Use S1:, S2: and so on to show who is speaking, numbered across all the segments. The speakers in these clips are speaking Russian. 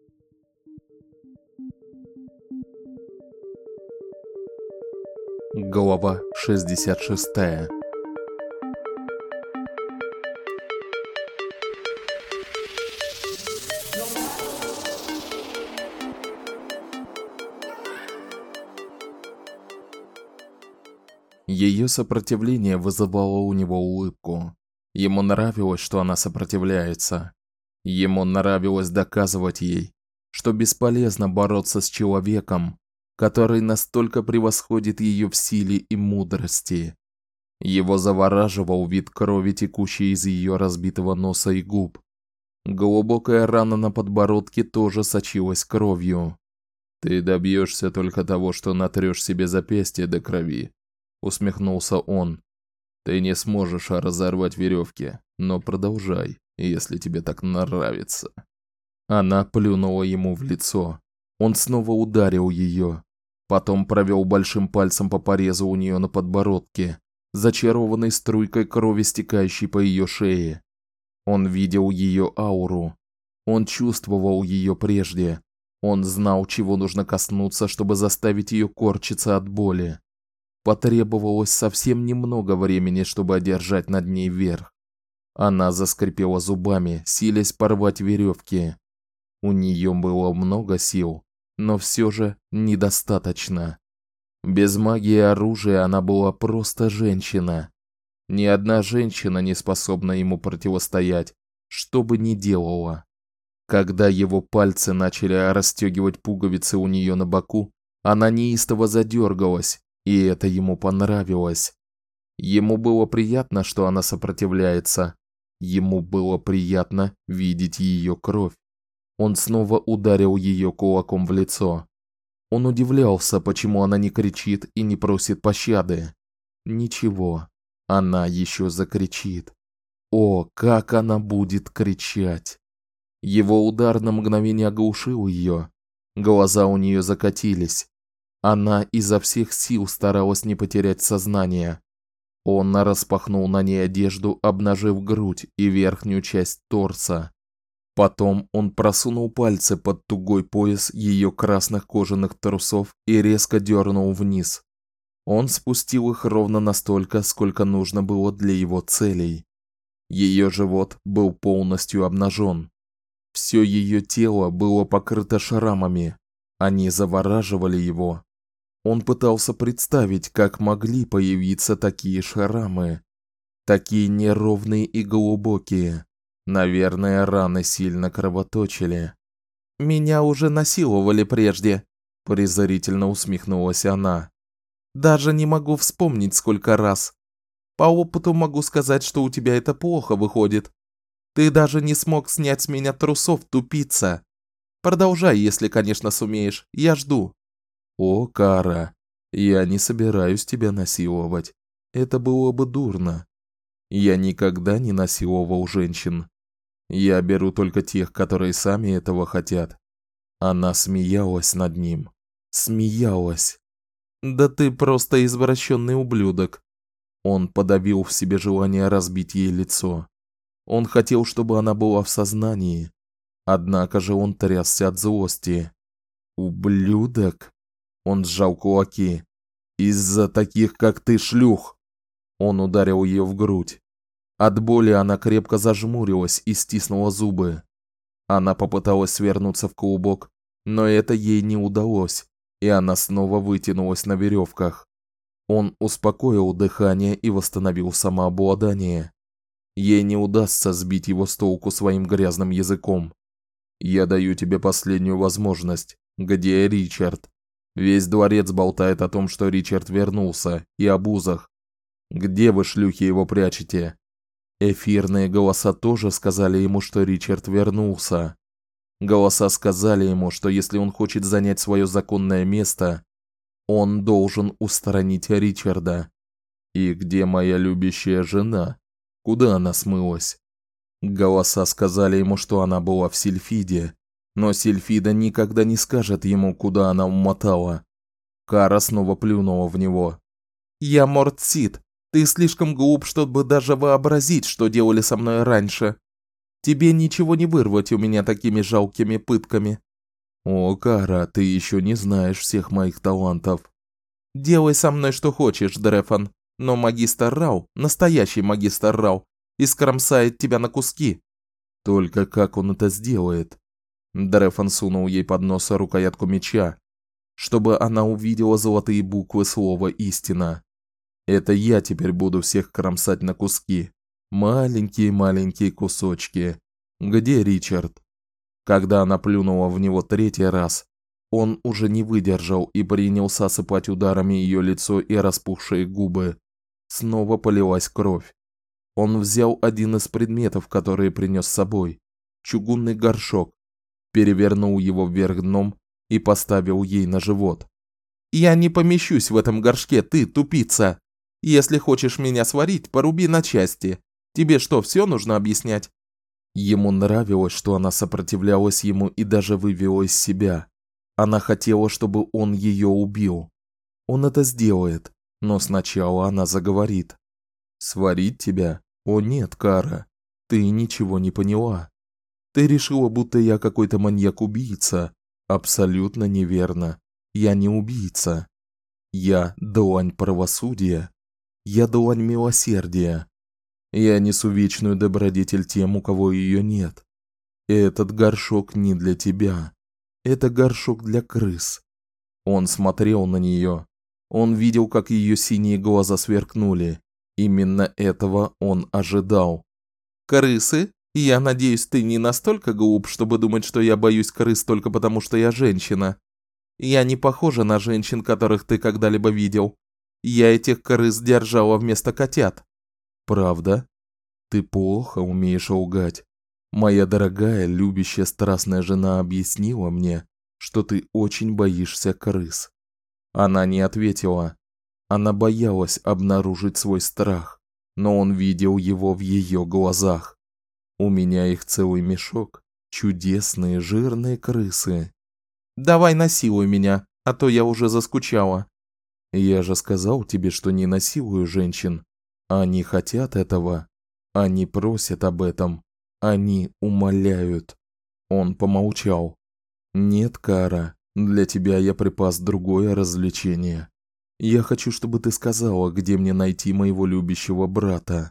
S1: Глава 66. Ее сопротивление вызывало у него улыбку. Ему нравилось, что она сопротивляется. Ему нравилось доказывать ей, что бесполезно бороться с человеком, который настолько превосходит ее в силе и мудрости. Его завораживал вид крови, текущей из ее разбитого носа и губ. Глубокая рана на подбородке тоже сочилась кровью. «Ты добьешься только того, что натрешь себе запястье до крови», — усмехнулся он. «Ты не сможешь разорвать веревки, но продолжай, если тебе так нравится». Она плюнула ему в лицо. Он снова ударил ее, потом провел большим пальцем по порезу у нее на подбородке, зачарованной струйкой крови, стекающей по ее шее. Он видел ее ауру. Он чувствовал ее прежде. Он знал, чего нужно коснуться, чтобы заставить ее корчиться от боли. Потребовалось совсем немного времени, чтобы одержать над ней верх. Она заскрипела зубами, силясь порвать веревки. У нее было много сил, но все же недостаточно. Без магии и оружия она была просто женщина. Ни одна женщина не способна ему противостоять, что бы ни делала. Когда его пальцы начали расстегивать пуговицы у нее на боку, она неистово задергалась, и это ему понравилось. Ему было приятно, что она сопротивляется. Ему было приятно видеть ее кровь. Он снова ударил ее кулаком в лицо. Он удивлялся, почему она не кричит и не просит пощады. Ничего, она еще закричит. О, как она будет кричать! Его удар на мгновение оглушил ее. Глаза у нее закатились. Она изо всех сил старалась не потерять сознание. Он распахнул на ней одежду, обнажив грудь и верхнюю часть торса. Потом он просунул пальцы под тугой пояс ее красных кожаных трусов и резко дернул вниз. Он спустил их ровно настолько, сколько нужно было для его целей. Ее живот был полностью обнажен. Все ее тело было покрыто шрамами. Они завораживали его. Он пытался представить, как могли появиться такие шрамы, такие неровные и глубокие. Наверное, раны сильно кровоточили. «Меня уже насиловали прежде», – презрительно усмехнулась она. «Даже не могу вспомнить, сколько раз. По опыту могу сказать, что у тебя это плохо выходит. Ты даже не смог снять с меня трусов, тупица. Продолжай, если, конечно, сумеешь. Я жду». «О, Кара, я не собираюсь тебя насиловать. Это было бы дурно. Я никогда не насиловал женщин. Я беру только тех, которые сами этого хотят». Она смеялась над ним. Смеялась. «Да ты просто извращенный ублюдок». Он подавил в себе желание разбить ей лицо. Он хотел, чтобы она была в сознании. Однако же он трясся от злости. «Ублюдок?» Он сжал кулаки. «Из-за таких, как ты, шлюх!» Он ударил ее в грудь. От боли она крепко зажмурилась и стиснула зубы. Она попыталась свернуться в клубок, но это ей не удалось, и она снова вытянулась на веревках. Он успокоил дыхание и восстановил самообладание. Ей не удастся сбить его с толку своим грязным языком. «Я даю тебе последнюю возможность. Где Ричард? Весь дворец болтает о том, что Ричард вернулся, и об узах. Где вы, шлюхи, его прячете?» Эфирные голоса тоже сказали ему, что Ричард вернулся. Голоса сказали ему, что если он хочет занять свое законное место, он должен устранить Ричарда. «И где моя любящая жена? Куда она смылась?» Голоса сказали ему, что она была в Сильфиде, но Сильфида никогда не скажет ему, куда она умотала. Кара снова плюнула в него. «Я Мортсид. Ты слишком глуп, чтобы даже вообразить, что делали со мной раньше. Тебе ничего не вырвать у меня такими жалкими пытками. О, Кара, ты еще не знаешь всех моих талантов.
S2: Делай со мной что хочешь, Дрефон, но магистр Рау, настоящий магистр Рау, искромсает тебя на куски.
S1: Только как он это сделает? Дрефон сунул ей под нос рукоятку меча, чтобы она увидела золотые буквы слова «Истина». Это я теперь буду всех кромсать на куски. Маленькие-маленькие кусочки. Где Ричард? Когда она плюнула в него третий раз, он уже не выдержал и принялся осыпать ударами ее лицо и распухшие губы. Снова полилась кровь. Он взял один из предметов, которые принес с собой, чугунный горшок, перевернул его вверх дном и поставил ей на живот.
S2: «Я не помещусь в этом горшке, ты тупица! Если хочешь меня сварить, поруби на части. Тебе что, все нужно объяснять?»
S1: Ему нравилось, что она сопротивлялась ему и даже вывела из себя. Она хотела, чтобы он ее убил. Он это сделает, но сначала она заговорит. «Сварить тебя? О нет, Кара, ты ничего не поняла. Ты решила, будто я какой-то маньяк-убийца. Абсолютно неверно. Я не убийца. Я длань правосудия. Я длань милосердия. Я несу вечную добродетель тем, у кого ее нет. Этот горшок не для тебя. Это горшок для крыс». Он смотрел на нее. Он видел, как ее синие глаза сверкнули. Именно этого он ожидал.
S2: «Крысы? Я надеюсь, ты не настолько глуп, чтобы думать, что я боюсь крыс только потому, что я женщина. Я не похожа на женщин, которых ты когда-либо видел. Я этих крыс держала вместо котят».
S1: «Правда? Ты плохо умеешь лгать. Моя дорогая, любящая, страстная жена объяснила мне, что ты очень боишься крыс». Она не ответила. Она боялась обнаружить свой страх, но он видел его в ее глазах. «У меня их целый мешок. Чудесные жирные крысы».
S2: «Давай насилуй меня, а то я уже заскучала».
S1: «Я же сказал тебе, что не насилую женщин. Они хотят этого. Они просят об этом. Они умоляют». Он помолчал. «Нет, Кара, для тебя я припас другое развлечение. Я хочу, чтобы ты сказала, где мне найти моего любящего брата».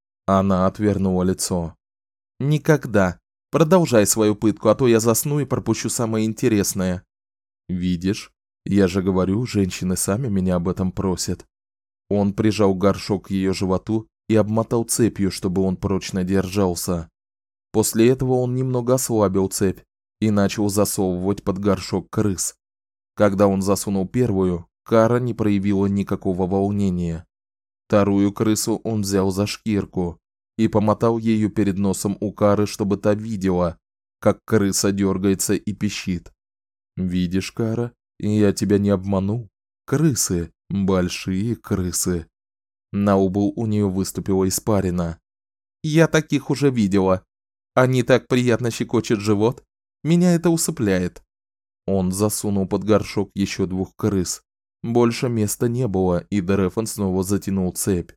S1: Она отвернула лицо.
S2: «Никогда. Продолжай свою пытку, а то я засну и пропущу самое интересное».
S1: «Видишь? Я же говорю, женщины сами меня об этом просят». Он прижал горшок к ее животу и обмотал цепью, чтобы он прочно держался. После этого он немного ослабил цепь и начал засовывать под горшок крыс. Когда он засунул первую, Кара не проявила никакого волнения. Вторую крысу он взял за шкирку и помотал ею перед носом у Кары, чтобы та видела, как крыса дергается и пищит. «Видишь, Кара, я тебя не обманул. Крысы, большие крысы». На лбу у нее выступила испарина.
S2: «Я таких уже видела. Они так приятно щекочут живот. Меня это усыпляет».
S1: Он засунул под горшок еще двух крыс. Больше места не было, и Дрефон снова затянул цепь.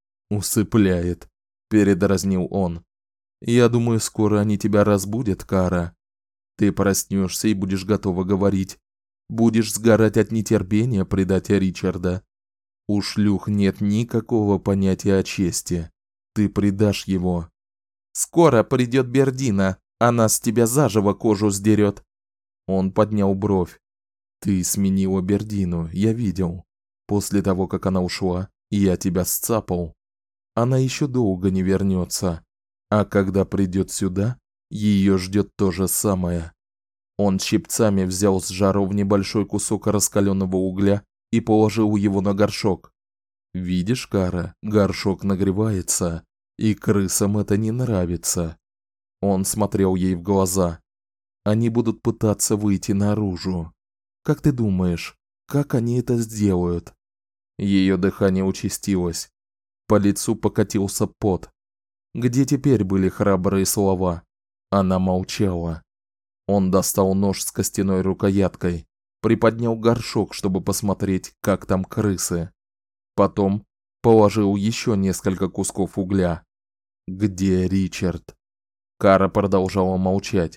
S1: «Усыпляет», – передразнил он. «Я думаю, скоро они тебя разбудят, Кара. Ты проснешься и будешь готова говорить. Будешь сгорать от нетерпения предать Ричарда. У шлюх нет никакого понятия о чести. Ты предашь его».
S2: «Скоро придет Бердина, она с тебя заживо кожу сдерет».
S1: Он поднял бровь. «Ты сменила Бердину, я видел. После того, как она ушла, я тебя сцапал. Она еще долго не вернется. А когда придет сюда, ее ждет то же самое». Он щипцами взял с жаровни большой кусок раскаленного угля и положил его на горшок. «Видишь, Кара, горшок нагревается, и крысам это не нравится». Он смотрел ей в глаза. «Они будут пытаться выйти наружу. Как ты думаешь, как они это сделают?» Ее дыхание участилось. По лицу покатился пот. Где теперь были храбрые слова? Она молчала. Он достал нож с костяной рукояткой, приподнял горшок, чтобы посмотреть, как там крысы. Потом положил еще несколько кусков угля. «Где Ричард?» Кара продолжала молчать.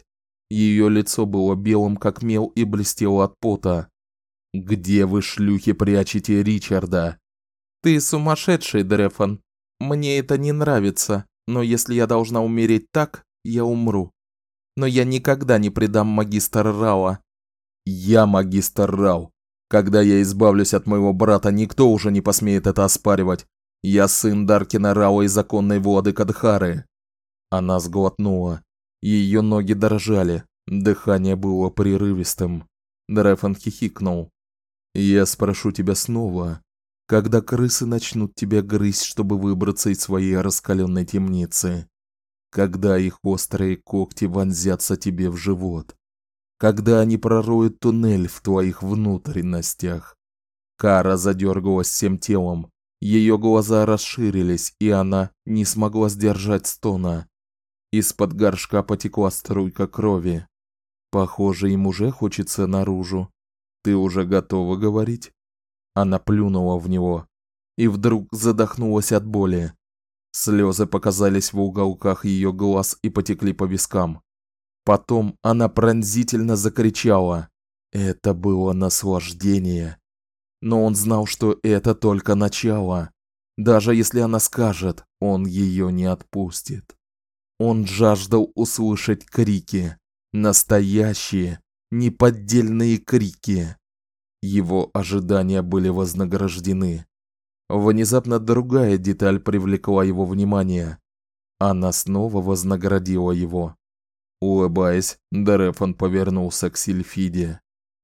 S2: Ее лицо было белым как мел и блестело от пота. «Где вы, шлюхи, прячете Ричарда?» «Ты сумасшедший, Дрефон. Мне это не нравится, но если я должна умереть так, я умру. Но я никогда не предам магистра Рауа». «Я магистр Рау. Когда я избавлюсь от моего брата, никто уже не посмеет это оспаривать. Я сын Даркина Рауа и законной владыка Дхары». Она сглотнула. Ее ноги дрожали, дыхание было прерывистым. Дрефон хихикнул. «Я спрошу тебя снова, когда крысы начнут тебя грызть, чтобы выбраться из своей раскаленной темницы, когда их острые когти вонзятся тебе в живот, когда они пророют туннель в твоих внутренностях». Кара задергалась всем телом, ее глаза расширились, и она не смогла сдержать стона. Из-под горшка потекла струйка крови. «Похоже, им уже хочется наружу. Ты уже готова говорить?» Она плюнула в него и вдруг задохнулась от боли. Слезы показались в уголках ее глаз и потекли по вискам. Потом она пронзительно закричала. Это было наслаждение. Но он знал, что это только начало. Даже если она скажет, он ее не отпустит. Он жаждал услышать крики. Настоящие, неподдельные крики. Его ожидания были вознаграждены. Внезапно другая деталь привлекла его внимание. Она снова вознаградила его. Улыбаясь, Дрефон повернулся к Сильфиде.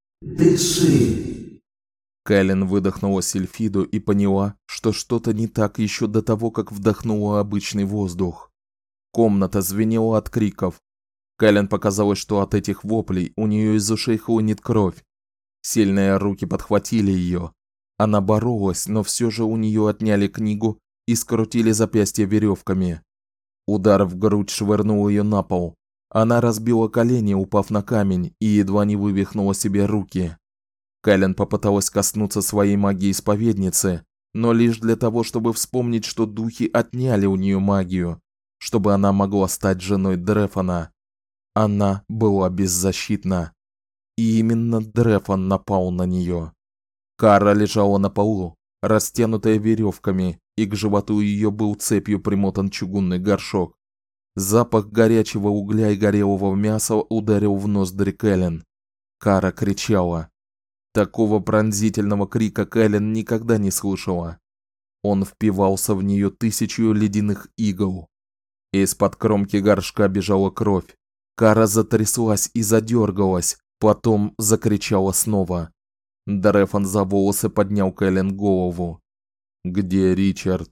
S3: «Дыши!»
S2: Кэлен выдохнула Сильфиду и поняла, что что-то не так еще до того, как вдохнула обычный воздух. Комната звенела от криков. Кэлен показалось, что от этих воплей у нее из ушей хлынет кровь. Сильные руки подхватили ее. Она боролась, но все же у нее отняли книгу и скрутили запястья веревками. Удар в грудь швырнул ее на пол. Она разбила колени, упав на камень, и едва не вывихнула себе руки. Кэлен попыталась коснуться своей магии исповедницы, но лишь для того, чтобы вспомнить, что духи отняли у нее магию, чтобы она могла стать женой Дрефона. Она была беззащитна. И именно Дрефон напал на нее. Кара лежала на полу, растянутая веревками, и к животу ее был цепью примотан чугунный горшок. Запах горячего угля и горелого мяса ударил в ноздри Кэлен. Кара кричала. Такого пронзительного крика Кэлен никогда не слышала. Он впивался в нее тысячью ледяных игл. Из-под кромки горшка бежала кровь. Кара затряслась и задергалась, потом закричала снова. Дрефон за волосы поднял Кэлен голову. «Где Ричард?»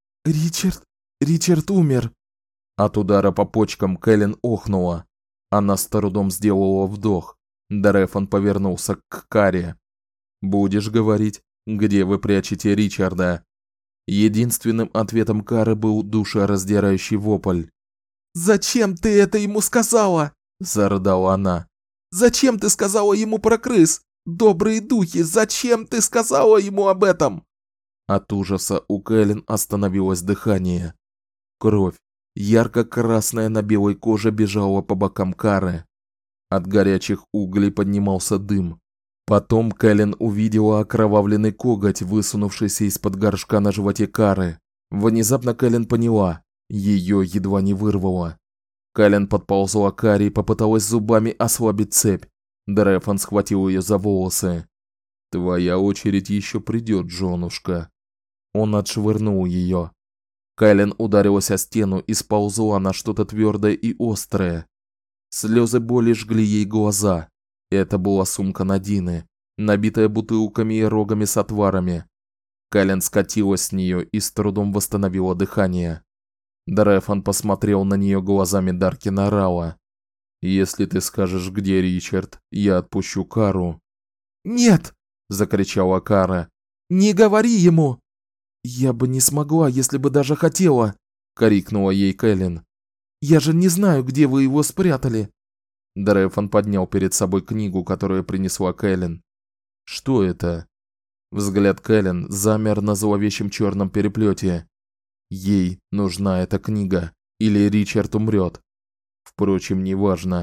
S2: Ричард умер!» От удара по почкам Кэлен охнула. Она с трудом сделала вдох. Дрефон повернулся к Каре. «Будешь говорить, где вы прячете Ричарда?» Единственным ответом Кары был душераздирающий вопль.
S3: «Зачем ты это ему сказала?» –
S2: зарыдала она.
S3: «Зачем ты сказала ему про крыс? Добрые духи, зачем ты сказала ему об этом?»
S2: От ужаса у Кэлен остановилось дыхание. Кровь, ярко-красная на белой коже, бежала по бокам Кары. От горячих углей поднимался дым. Потом Кэлен увидела окровавленный коготь, высунувшийся из-под горшка на животе Кары. Внезапно Кэлен поняла, ее едва не вырвало. Кэлен подползла к Каре и попыталась зубами ослабить цепь. Дрефон схватил ее за волосы. «Твоя очередь еще придет, женушка». Он отшвырнул ее. Кэлен ударилась о стену и сползла на что-то твердое и острое. Слезы боли жгли ей глаза. Это была сумка Надины, набитая бутылками и рогами с отварами. Кэлен скатилась с нее и с трудом восстановила дыхание. Дрефон посмотрел на нее глазами Даркина Рауа. «Если ты скажешь, где Ричард, я отпущу Кару».
S3: «Нет!» –
S2: закричала Кара.
S3: «Не говори ему!» «Я бы не смогла, если бы даже хотела!» – крикнула ей Кэлен. «Я же не знаю, где вы его спрятали!»
S2: Дрефон поднял перед собой книгу, которую принесла Кэлен. «Что это?» Взгляд Кэлен замер на зловещем черном переплете. Ей нужна эта книга, или Ричард умрет. Впрочем, неважно.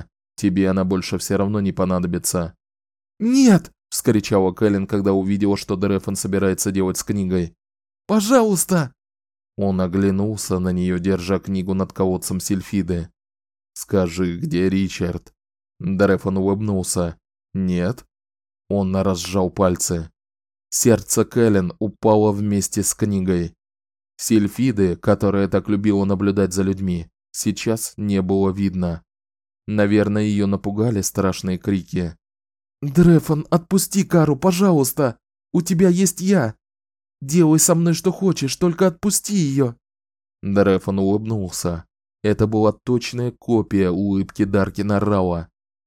S1: Тебе она больше все равно не понадобится».
S3: «Нет!» –
S1: вскричала Кэлен, когда увидела, что Дрефон собирается делать с книгой.
S3: «Пожалуйста!»
S1: Он оглянулся на нее, держа книгу над колодцем Сильфиды. «Скажи, где Ричард?» Дрефон улыбнулся. «Нет». Он разжал пальцы. Сердце Кэлен упало вместе с книгой. Сильфиды, которая так любила наблюдать за людьми, сейчас не было видно. Наверное, ее напугали страшные крики.
S3: «Дрефон, отпусти Кару, пожалуйста! У тебя есть я! Делай со мной что хочешь, только отпусти ее!»
S1: Дрефон улыбнулся. Это была точная копия улыбки Даркина Рауа.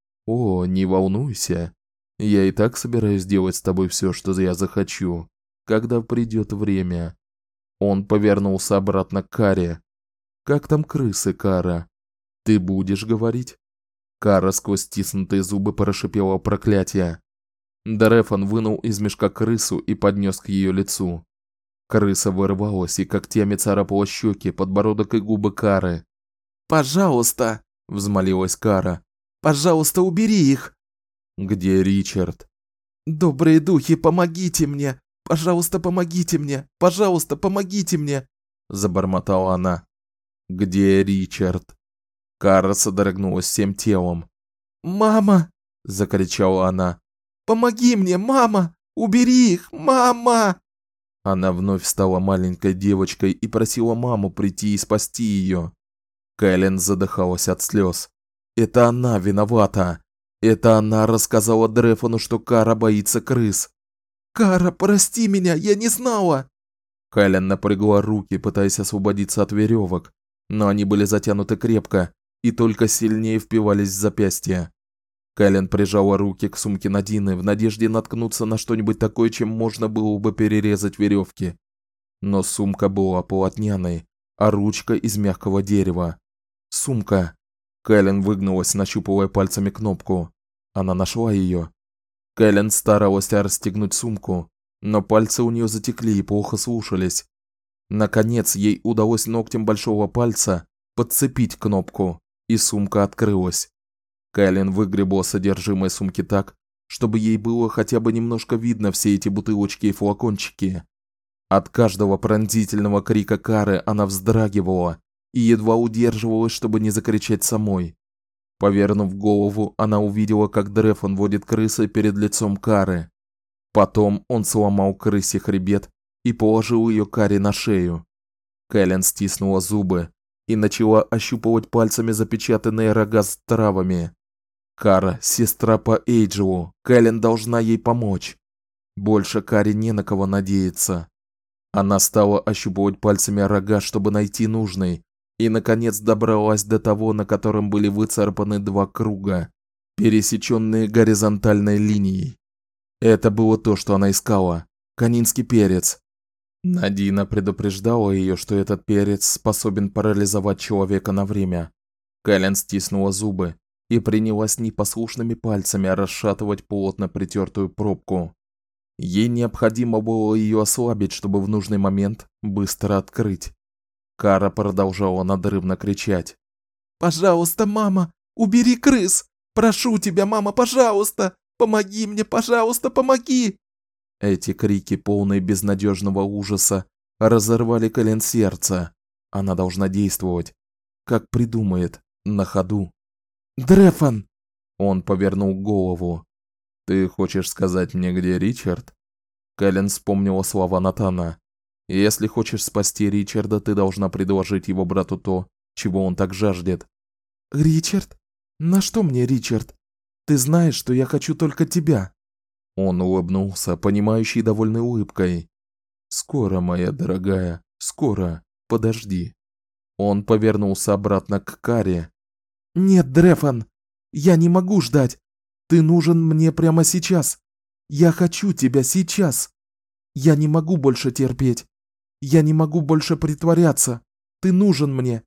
S1: «О, не волнуйся. Я и так собираюсь делать с тобой все, что я захочу, когда придет время». Он повернулся обратно к Каре. «Как там крысы, Кара? Ты будешь говорить?» Кара сквозь стиснутые зубы прошипела проклятие. Дрефон вынул из мешка крысу и поднес к ее лицу. Крыса вырвалась и когтями царапала щеки, подбородок и губы Кары.
S3: «Пожалуйста!» – взмолилась Кара. «Пожалуйста, убери их!»
S1: «Где Ричард?»
S3: «Добрые духи, помогите мне! Пожалуйста, помогите мне! Пожалуйста, помогите мне!» – забормотала она.
S1: «Где Ричард?» Кара содрогнулась всем телом.
S3: «Мама!» – закричала она. «Помоги мне, мама! Убери их, мама!»
S1: Она вновь стала маленькой девочкой и просила маму прийти и спасти ее. Кэлен задыхалась от слез. Это она виновата. Это она рассказала Дрефону, что Кара боится крыс.
S3: «Кара, прости меня, я не знала!»
S1: Кэлен напрягла руки, пытаясь освободиться от веревок, но они были затянуты крепко и только сильнее впивались в запястья. Кэлен прижала руки к сумке Надины в надежде наткнуться на что-нибудь такое, чем можно было бы перерезать веревки. Но сумка была полотняной, а ручка из мягкого дерева. Сумка. Кэлен выгнулась, нащупывая пальцами кнопку. Она нашла ее. Кэлен старалась расстегнуть сумку, но пальцы у нее затекли и плохо слушались. Наконец ей удалось ногтем большого пальца подцепить кнопку, и сумка открылась. Кэлен выгребла содержимое сумки так, чтобы ей было хотя бы немножко видно все эти бутылочки и флакончики. От каждого пронзительного крика Кары она вздрагивала и едва удерживалась, чтобы не закричать самой. Повернув голову, она увидела, как Дрефон водит крысой перед лицом Кары. Потом он сломал крысе хребет и положил ее Каре на шею. Кэлен стиснула зубы и начала ощупывать пальцами запечатанные рога с травами. Кара – сестра по Эйджелу, Кэлен должна ей помочь. Больше Каре не на кого надеяться. Она стала ощупывать пальцами рога, чтобы найти нужный, и наконец добралась до того, на котором были выцарапаны два круга, пересеченные горизонтальной линией. Это было то, что она искала – канинский перец. Надина предупреждала ее, что этот перец способен парализовать человека на время. Кэлен стиснула зубы и принялась непослушными пальцами расшатывать плотно притертую пробку. Ей необходимо было ее ослабить, чтобы в нужный момент быстро открыть. Кара продолжала надрывно кричать.
S3: «Пожалуйста, мама, убери крыс! Прошу тебя, мама, пожалуйста! Помоги мне, пожалуйста, помоги!»
S1: Эти крики, полные безнадежного ужаса, разорвали Кэлен сердце. Она должна действовать, как придумает, на ходу.
S3: «Дрефон!»
S1: Он повернул голову. «Ты хочешь сказать мне, где Ричард?» Кэлен вспомнила слова Натана. «Если хочешь спасти Ричарда, ты должна предложить его брату то, чего он так жаждет».
S3: «Ричард? На что мне Ричард? Ты знаешь, что я хочу только тебя».
S1: Он улыбнулся, понимающей довольной улыбкой. «Скоро, моя дорогая, скоро. Подожди». Он повернулся обратно к Каре.
S3: «Нет, Дрефон, я не могу ждать. Ты нужен мне прямо сейчас. Я хочу тебя сейчас. Я не могу больше терпеть. Я не могу больше притворяться. Ты нужен мне».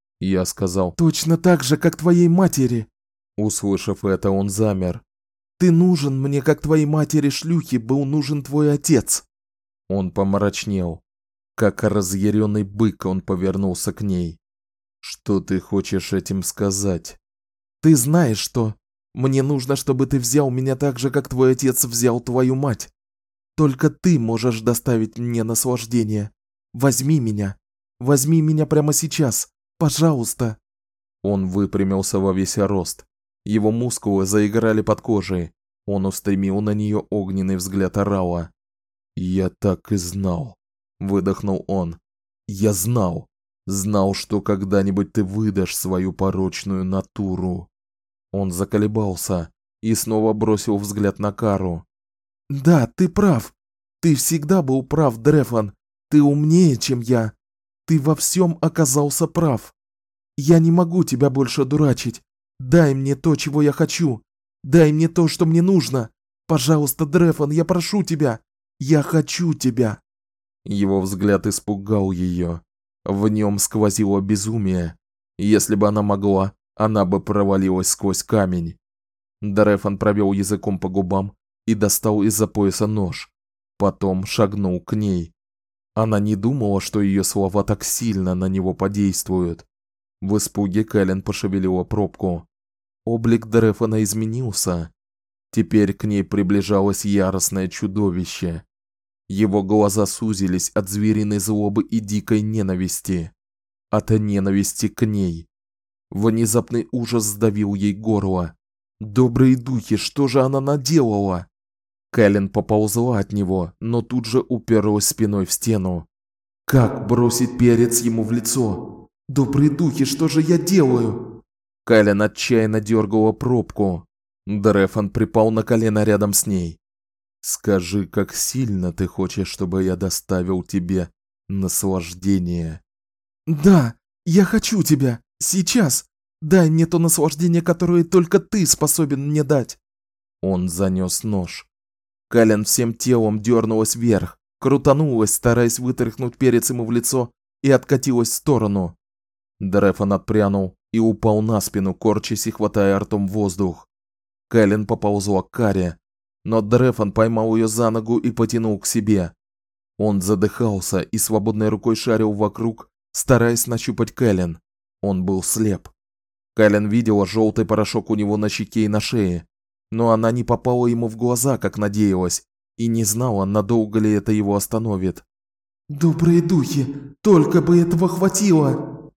S1: Я сказал:
S3: «Точно так же, как твоей матери».
S1: Услышав это, он замер.
S3: «Ты нужен мне, как твоей матери-шлюхе был нужен твой отец».
S1: Он помрачнел. Как разъяренный бык, он повернулся к ней. «Что ты хочешь этим сказать?»
S3: Ты знаешь что? Мне нужно, чтобы ты взял меня так же, как твой отец взял твою мать. Только ты можешь доставить мне наслаждение. Возьми меня. Возьми меня прямо сейчас. Пожалуйста.
S2: Он выпрямился во весь рост. Его мускулы заиграли под кожей. Он устремил на нее огненный взгляд орала. «Я так и знал», – выдохнул он. «Я знал. Знал, что когда-нибудь ты выдашь свою порочную натуру». Он заколебался и снова бросил взгляд на Кару.
S3: Да, ты прав. Ты всегда был прав, Дрефон. Ты умнее, чем я. Ты во всем оказался прав. Я не могу тебя больше дурачить. Дай мне то, чего я хочу. Дай мне то, что мне нужно. Пожалуйста, Дрефон, я прошу тебя. Я хочу тебя.
S2: Его взгляд испугал ее. В нем сквозило безумие. Если бы она могла, она бы провалилась сквозь камень. Дрефон провел языком по губам и достал из-за пояса нож. Потом шагнул к ней. Она не думала, что ее слова так сильно на него подействуют. В испуге Кэлен пошевелила пробку. Облик Дрефона изменился. Теперь к ней приближалось яростное чудовище. Его глаза сузились от звериной злобы и дикой ненависти. От ненависти к ней. Внезапный ужас сдавил ей горло. Добрые духи, что же она наделала? Кэлен поползла от него, но тут же уперлась спиной в стену. Как бросить перец ему в лицо? Добрые духи, что же я делаю? Кэлен отчаянно дергала пробку. Дрефон припал на колено рядом с ней. «Скажи, как сильно ты хочешь, чтобы я доставил тебе наслаждение?»
S3: Да, я хочу тебя. Сейчас. Дай мне то наслаждение, которое только ты способен мне дать.
S2: Он занёс нож. Кэлен всем телом дернулась вверх, крутанулась, стараясь вытряхнуть перец ему в лицо, и откатилась в сторону. Дрефон отпрянул и упал на спину, корчась и хватая ртом воздух. Кэлен поползла к Каре, но Дрефон поймал ее за ногу и потянул к себе. Он задыхался и свободной рукой шарил вокруг, стараясь нащупать Кэлен. Он был слеп. Кэлен видела желтый порошок у него на щеке и на шее, но она не попала ему в глаза, как надеялась, и не знала, надолго ли это его остановит.
S3: Добрые духи, только бы этого хватило.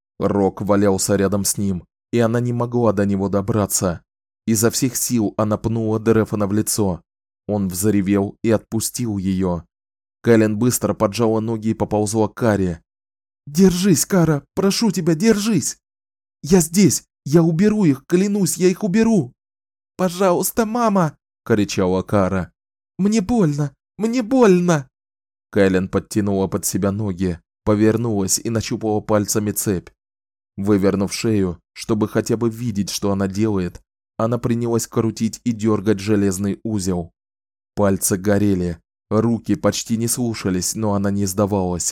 S2: Рок валялся рядом с ним, и она не могла до него добраться. Изо всех сил она пнула Дрефона в лицо. Он взревел и отпустил ее. Кэлен быстро поджала ноги и поползла к Каре.
S3: Держись, Кара, прошу тебя, держись. Я здесь, я уберу их, клянусь, я их уберу. Пожалуйста, мама, кричала Кара. Мне больно, мне больно.
S2: Кэлен подтянула под себя ноги, повернулась и нащупала пальцами цепь. Вывернув шею, чтобы хотя бы видеть, что она делает, она принялась крутить и дергать железный узел. Пальцы горели, руки почти не слушались, но она не сдавалась.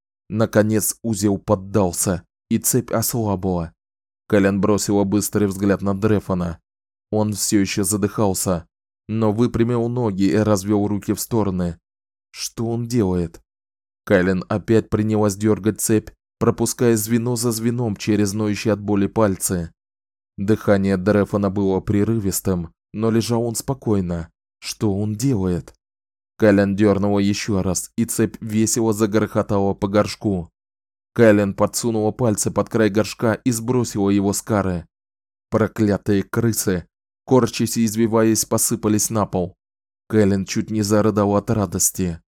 S2: Наконец узел поддался, и цепь ослабла. Кэлен бросила быстрый взгляд на Дрефона. Он все еще задыхался, но выпрямил ноги и развел руки в стороны. Что он делает? Кэлен опять принялась дергать цепь, пропуская звено за звеном через ноющие от боли пальцы. Дыхание Дрефона было прерывистым, но лежал он спокойно. Что он делает? Кэлен дернула еще раз, и цепь весело загрохотала по горшку. Кэлен подсунула пальцы под край горшка и сбросила его с Кары. Проклятые крысы, корчась и извиваясь, посыпались на пол. Кэлен чуть не зарыдала от радости.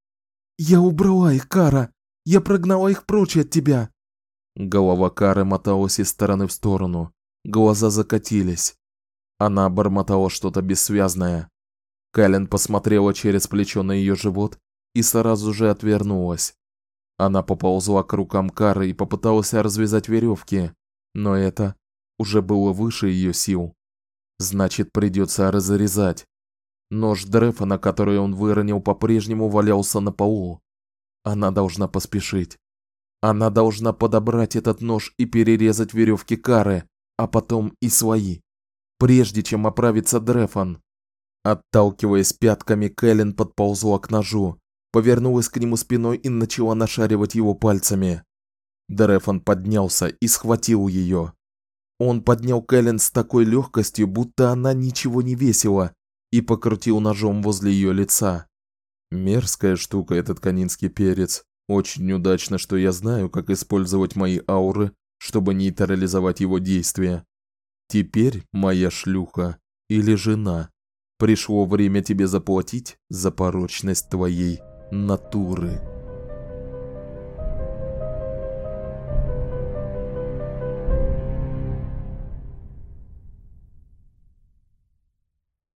S3: Я убрала их, Кара. Я прогнала их прочь от тебя.
S2: Голова Кары моталась из стороны в сторону. Глаза закатились. Она бормотала что-то бессвязное. Кэлен посмотрела через плечо на ее живот и сразу же отвернулась. Она поползла к рукам Кары и попыталась развязать веревки, но это уже было выше ее сил. Значит, придется разрезать. Нож Дрефона, который он выронил, по-прежнему валялся на полу. Она должна поспешить. Она должна подобрать этот нож и перерезать веревки Кары, а потом и свои, прежде чем оправится Дрефон. Отталкиваясь пятками, Кэлен подползла к ножу, повернулась к нему спиной и начала нашаривать его пальцами. Дрефон поднялся и схватил ее.
S3: Он поднял Кэлен с такой легкостью, будто она ничего не весила, и покрутил ножом возле ее лица.
S1: Мерзкая штука этот канинский перец. Очень удачно, что я знаю, как использовать мои ауры, чтобы нейтрализовать его действия. Теперь, моя шлюха или жена, пришло время тебе заплатить за порочность твоей натуры.